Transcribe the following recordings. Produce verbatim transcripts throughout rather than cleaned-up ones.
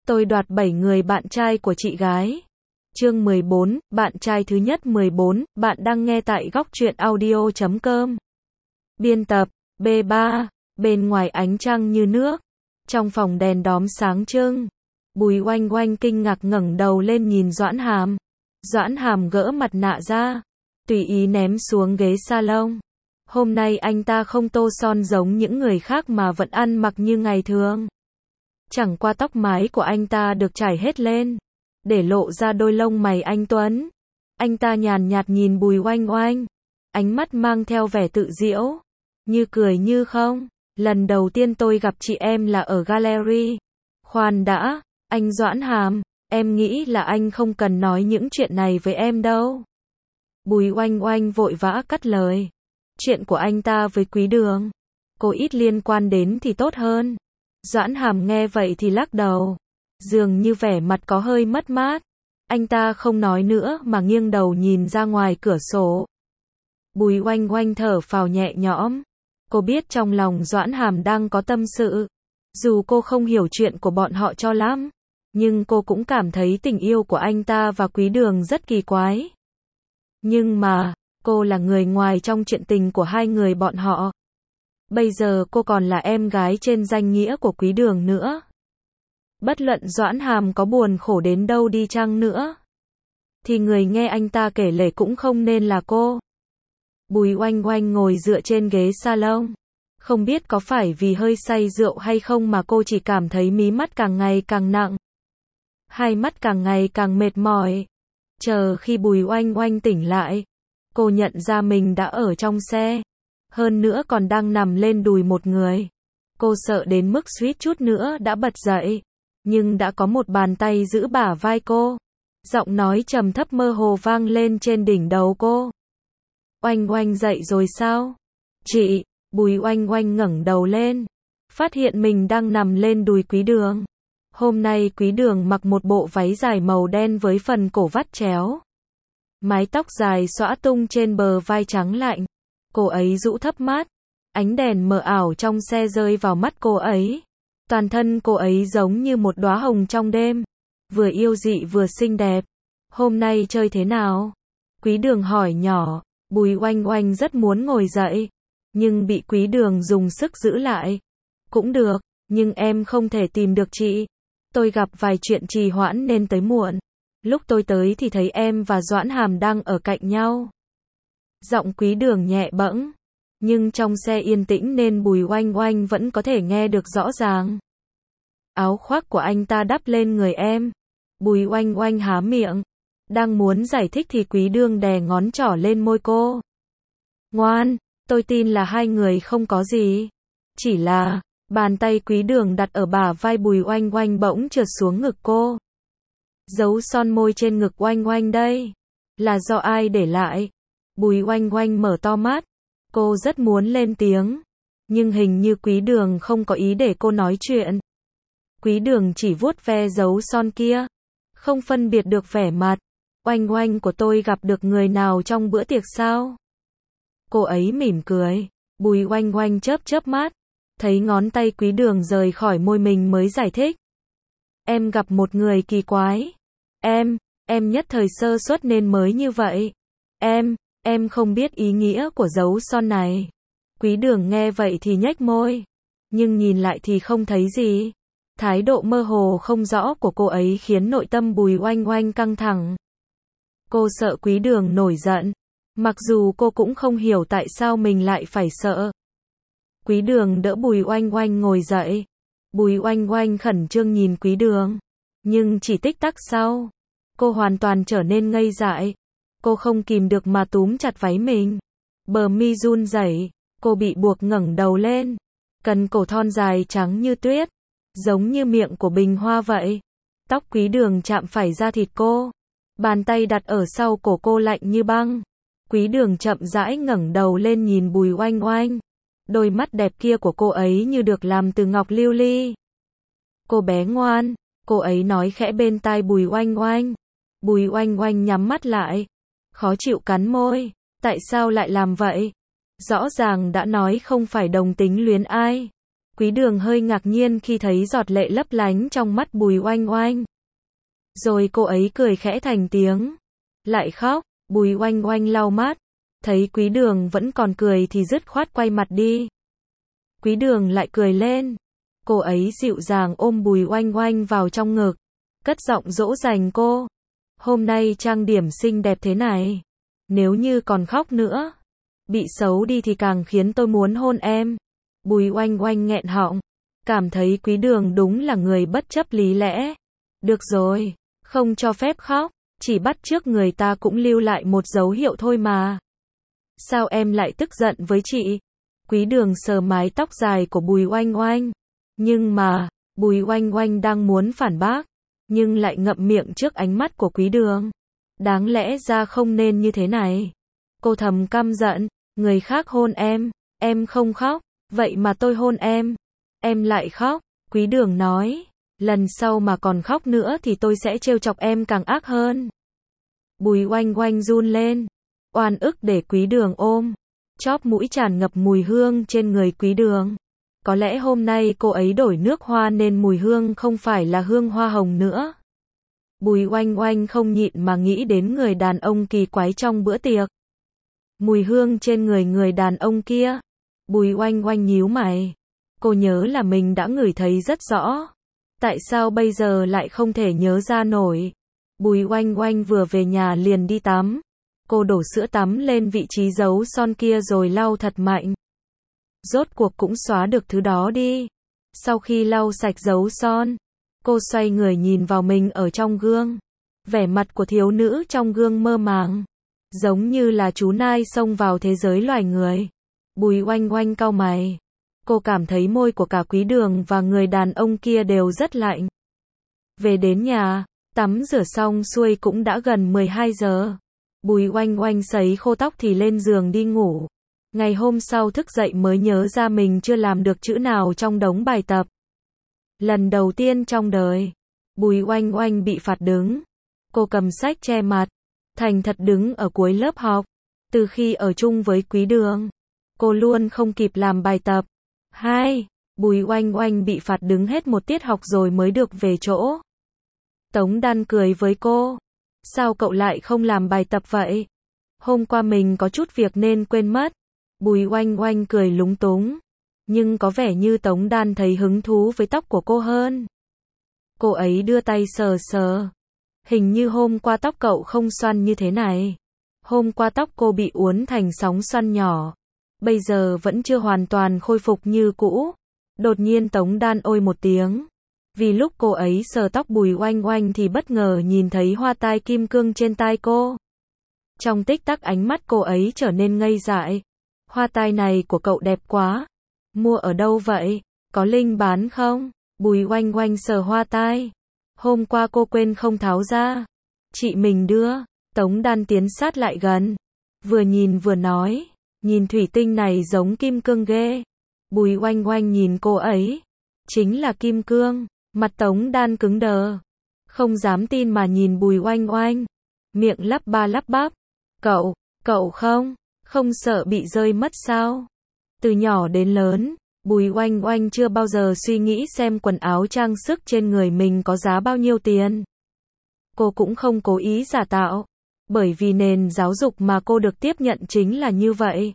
Tôi đoạt bảy người bạn trai của chị gái. Chương mười bốn, bạn trai thứ nhất mười bốn, bạn đang nghe tại góc truyện audio chấm com. Biên tập, B ba, bên ngoài ánh trăng như nước. Trong phòng đèn đóm sáng trưng. Bùi Oanh Oanh kinh ngạc ngẩng đầu lên nhìn Doãn Hàm. Doãn Hàm gỡ mặt nạ ra, tùy ý ném xuống ghế salon. Hôm nay anh ta không tô son giống những người khác mà vẫn ăn mặc như ngày thường. Chẳng qua tóc mái của anh ta được trải hết lên, để lộ ra đôi lông mày anh tuấn. Anh ta nhàn nhạt nhìn Bùi Oanh Oanh, ánh mắt mang theo vẻ tự giễu, như cười như không. Lần đầu tiên tôi gặp chị em là ở gallery. Khoan đã, anh Doãn Hàm, em nghĩ là anh không cần nói những chuyện này với em đâu. Bùi Oanh Oanh vội vã cắt lời. Chuyện của anh ta với Quý Đường, cô ít liên quan đến thì tốt hơn. Doãn Hàm nghe vậy thì lắc đầu, dường như vẻ mặt có hơi mất mát. Anh ta không nói nữa mà nghiêng đầu nhìn ra ngoài cửa sổ. Bùi Oanh Oanh thở phào nhẹ nhõm. Cô biết trong lòng Doãn Hàm đang có tâm sự. Dù cô không hiểu chuyện của bọn họ cho lắm, nhưng cô cũng cảm thấy tình yêu của anh ta và Quý Đường rất kỳ quái. Nhưng mà, cô là người ngoài trong chuyện tình của hai người bọn họ. Bây giờ cô còn là em gái trên danh nghĩa của Quý Đường nữa. Bất luận Doãn Hàm có buồn khổ đến đâu đi chăng nữa, thì người nghe anh ta kể lể cũng không nên là cô. Bùi Oanh Oanh ngồi dựa trên ghế salon. Không biết có phải vì hơi say rượu hay không mà cô chỉ cảm thấy mí mắt càng ngày càng nặng. Hai mắt càng ngày càng mệt mỏi. Chờ khi Bùi Oanh Oanh tỉnh lại, cô nhận ra mình đã ở trong xe. Hơn nữa còn đang nằm lên đùi một người. Cô sợ đến mức suýt chút nữa đã bật dậy. Nhưng đã có một bàn tay giữ bả vai cô. Giọng nói trầm thấp mơ hồ vang lên trên đỉnh đầu cô. Oanh Oanh dậy rồi sao? Chị, Bùi Oanh Oanh ngẩng đầu lên, phát hiện mình đang nằm lên đùi Quý Đường. Hôm nay Quý Đường mặc một bộ váy dài màu đen với phần cổ vắt chéo. Mái tóc dài xõa tung trên bờ vai trắng lạnh. Cô ấy rũ thấp mắt. Ánh đèn mờ ảo trong xe rơi vào mắt cô ấy. Toàn thân cô ấy giống như một đóa hồng trong đêm. Vừa yêu dị vừa xinh đẹp. Hôm nay chơi thế nào? Quý Đường hỏi nhỏ. Bùi Oanh Oanh rất muốn ngồi dậy, nhưng bị Quý Đường dùng sức giữ lại. Cũng được, nhưng em không thể tìm được chị. Tôi gặp vài chuyện trì hoãn nên tới muộn. Lúc tôi tới thì thấy em và Doãn Hàm đang ở cạnh nhau. Giọng Quý Đường nhẹ bẫng, nhưng trong xe yên tĩnh nên Bùi Oanh Oanh vẫn có thể nghe được rõ ràng. Áo khoác của anh ta đắp lên người em. Bùi Oanh Oanh há miệng, đang muốn giải thích thì Quý Đường đè ngón trỏ lên môi cô. Ngoan, tôi tin là hai người không có gì. Chỉ là, bàn tay Quý Đường đặt ở bả vai Bùi Oanh Oanh bỗng trượt xuống ngực cô. Dấu son môi trên ngực Oanh Oanh đây, là do ai để lại? Bùi Oanh Oanh mở to mắt. Cô rất muốn lên tiếng, nhưng hình như Quý Đường không có ý để cô nói chuyện. Quý Đường chỉ vuốt ve dấu son kia, không phân biệt được vẻ mặt. Oanh Oanh của tôi gặp được người nào trong bữa tiệc sao? Cô ấy mỉm cười. Bùi Oanh Oanh chớp chớp mắt, thấy ngón tay Quý Đường rời khỏi môi mình mới giải thích. Em gặp một người kỳ quái. Em, em nhất thời sơ suất nên mới như vậy. Em, em không biết ý nghĩa của dấu son này. Quý Đường nghe vậy thì nhếch môi, nhưng nhìn lại thì không thấy gì. Thái độ mơ hồ không rõ của cô ấy khiến nội tâm Bùi Oanh Oanh căng thẳng. Cô sợ Quý Đường nổi giận, mặc dù cô cũng không hiểu tại sao mình lại phải sợ. Quý Đường đỡ Bùi Oanh Oanh ngồi dậy. Bùi Oanh Oanh khẩn trương nhìn Quý Đường, nhưng chỉ tích tắc sau, cô hoàn toàn trở nên ngây dại. Cô không kìm được mà túm chặt váy mình. Bờ mi run rẩy, cô bị buộc ngẩng đầu lên. Cần cổ thon dài trắng như tuyết, giống như miệng của bình hoa vậy. Tóc Quý Đường chạm phải da thịt cô. Bàn tay đặt ở sau cổ cô lạnh như băng. Quý Đường chậm rãi ngẩng đầu lên nhìn Bùi Oanh Oanh. Đôi mắt đẹp kia của cô ấy như được làm từ ngọc lưu ly. Cô bé ngoan, cô ấy nói khẽ bên tai Bùi Oanh Oanh. Bùi Oanh Oanh nhắm mắt lại, khó chịu cắn môi. Tại sao lại làm vậy? Rõ ràng đã nói không phải đồng tính luyến ai. Quý Đường hơi ngạc nhiên khi thấy giọt lệ lấp lánh trong mắt Bùi Oanh Oanh. Rồi cô ấy cười khẽ thành tiếng. Lại khóc, Bùi Oanh Oanh lau mắt. Thấy Quý Đường vẫn còn cười thì dứt khoát quay mặt đi. Quý Đường lại cười lên. Cô ấy dịu dàng ôm Bùi Oanh Oanh vào trong ngực. Cất giọng dỗ dành cô. Hôm nay trang điểm xinh đẹp thế này. Nếu như còn khóc nữa, bị xấu đi thì càng khiến tôi muốn hôn em. Bùi Oanh Oanh nghẹn họng. Cảm thấy Quý Đường đúng là người bất chấp lý lẽ. Được rồi, không cho phép khóc. Chỉ bắt chước người ta cũng lưu lại một dấu hiệu thôi mà. Sao em lại tức giận với chị? Quý Đường sờ mái tóc dài của Bùi Oanh Oanh. Nhưng mà, Bùi Oanh Oanh đang muốn phản bác, nhưng lại ngậm miệng trước ánh mắt của Quý Đường. Đáng lẽ ra không nên như thế này. Cô thầm căm giận, người khác hôn em, em không khóc, vậy mà tôi hôn em, em lại khóc. Quý Đường nói, lần sau mà còn khóc nữa thì tôi sẽ trêu chọc em càng ác hơn. Bùi Oanh Oanh run lên, oan ức để Quý Đường ôm, chóp mũi tràn ngập mùi hương trên người Quý Đường. Có lẽ hôm nay cô ấy đổi nước hoa nên mùi hương không phải là hương hoa hồng nữa. Bùi Oanh Oanh không nhịn mà nghĩ đến người đàn ông kỳ quái trong bữa tiệc. Mùi hương trên người người đàn ông kia. Bùi Oanh Oanh nhíu mày. Cô nhớ là mình đã ngửi thấy rất rõ. Tại sao bây giờ lại không thể nhớ ra nổi? Bùi Oanh Oanh vừa về nhà liền đi tắm. Cô đổ sữa tắm lên vị trí dấu son kia rồi lau thật mạnh. Rốt cuộc cũng xóa được thứ đó đi. Sau khi lau sạch dấu son, cô xoay người nhìn vào mình ở trong gương. Vẻ mặt của thiếu nữ trong gương mơ màng, giống như là chú nai xông vào thế giới loài người. Bùi Oanh Oanh cau mày. Cô cảm thấy môi của cả Quý Đường và người đàn ông kia đều rất lạnh. Về đến nhà, tắm rửa xong xuôi cũng đã gần mười hai giờ. Bùi Oanh Oanh sấy khô tóc thì lên giường đi ngủ. Ngày hôm sau thức dậy mới nhớ ra mình chưa làm được chữ nào trong đống bài tập. Lần đầu tiên trong đời, Bùi Oanh Oanh bị phạt đứng. Cô cầm sách che mặt, thành thật đứng ở cuối lớp học. Từ khi ở chung với Quý Đường, cô luôn không kịp làm bài tập. Hai, Bùi Oanh Oanh bị phạt đứng hết một tiết học rồi mới được về chỗ. Tống Đan cười với cô. Sao cậu lại không làm bài tập vậy? Hôm qua mình có chút việc nên quên mất. Bùi Oanh Oanh cười lúng túng. Nhưng có vẻ như Tống Đan thấy hứng thú với tóc của cô hơn. Cô ấy đưa tay sờ sờ. Hình như hôm qua tóc cậu không xoăn như thế này. Hôm qua tóc cô bị uốn thành sóng xoăn nhỏ. Bây giờ vẫn chưa hoàn toàn khôi phục như cũ. Đột nhiên Tống Đan ôi một tiếng. Vì lúc cô ấy sờ tóc Bùi Oanh Oanh thì bất ngờ nhìn thấy hoa tai kim cương trên tai cô. Trong tích tắc ánh mắt cô ấy trở nên ngây dại. Hoa tai này của cậu đẹp quá. Mua ở đâu vậy? Có Linh bán không? Bùi Oanh Oanh sờ hoa tai. Hôm qua cô quên không tháo ra. Chị mình đưa. Tống Đan tiến sát lại gần. Vừa nhìn vừa nói. Nhìn thủy tinh này giống kim cương ghê. Bùi Oanh Oanh nhìn cô ấy. Chính là kim cương. Mặt Tống Đan cứng đờ. Không dám tin mà nhìn Bùi Oanh Oanh. Miệng lắp ba lắp bắp. Cậu, cậu không, không sợ bị rơi mất sao? Từ nhỏ đến lớn, Bùi Oanh Oanh chưa bao giờ suy nghĩ xem quần áo trang sức trên người mình có giá bao nhiêu tiền. Cô cũng không cố ý giả tạo. Bởi vì nền giáo dục mà cô được tiếp nhận chính là như vậy.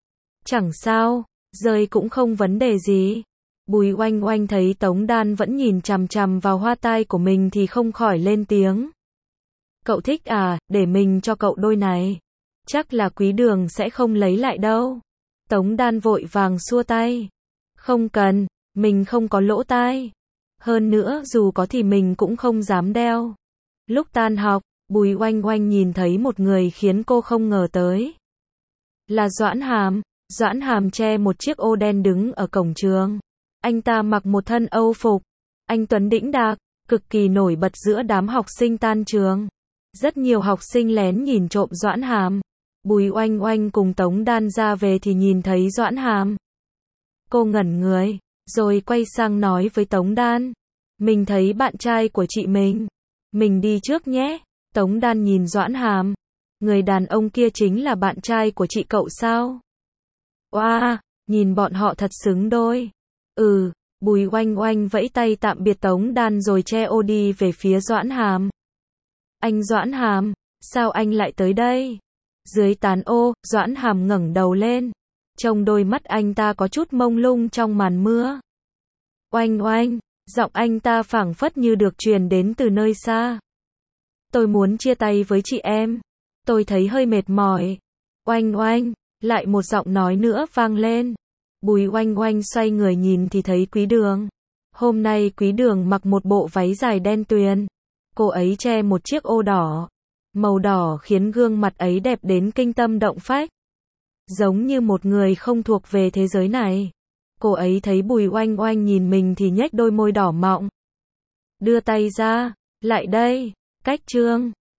Chẳng sao, rơi cũng không vấn đề gì. Bùi Oanh Oanh thấy Tống Đan vẫn nhìn chằm chằm vào hoa tai của mình thì không khỏi lên tiếng. Cậu thích à, để mình cho cậu đôi này. Chắc là Quý Đường sẽ không lấy lại đâu. Tống Đan vội vàng xua tay. Không cần, mình không có lỗ tai. Hơn nữa dù có thì mình cũng không dám đeo. Lúc tan học, Bùi Oanh Oanh nhìn thấy một người khiến cô không ngờ tới. Là Doãn Hàm. Doãn Hàm che một chiếc ô đen đứng ở cổng trường. Anh ta mặc một thân âu phục. Anh tuấn đĩnh đạc, cực kỳ nổi bật giữa đám học sinh tan trường. Rất nhiều học sinh lén nhìn trộm Doãn Hàm. Bùi Oanh Oanh cùng Tống Đan ra về thì nhìn thấy Doãn Hàm. Cô ngẩn người, rồi quay sang nói với Tống Đan. Mình thấy bạn trai của chị mình. Mình đi trước nhé. Tống Đan nhìn Doãn Hàm. Người đàn ông kia chính là bạn trai của chị cậu sao? Oa, wow, nhìn bọn họ thật xứng đôi. Ừ, Bùi Oanh Oanh vẫy tay tạm biệt Tống Đan rồi che ô đi về phía Doãn Hàm. Anh Doãn Hàm, sao anh lại tới đây? Dưới tán ô, Doãn Hàm ngẩng đầu lên. Trông đôi mắt anh ta có chút mông lung trong màn mưa. Oanh Oanh, giọng anh ta phảng phất như được truyền đến từ nơi xa. Tôi muốn chia tay với chị em. Tôi thấy hơi mệt mỏi. Oanh Oanh, lại một giọng nói nữa vang lên. Bùi Oanh Oanh xoay người nhìn thì thấy Quý Đường. Hôm nay Quý Đường mặc một bộ váy dài đen tuyền. Cô ấy che một chiếc ô đỏ. Màu đỏ khiến gương mặt ấy đẹp đến kinh tâm động phách. Giống như một người không thuộc về thế giới này. Cô ấy thấy Bùi Oanh Oanh nhìn mình thì nhếch đôi môi đỏ mọng. Đưa tay ra, lại đây, cách trương.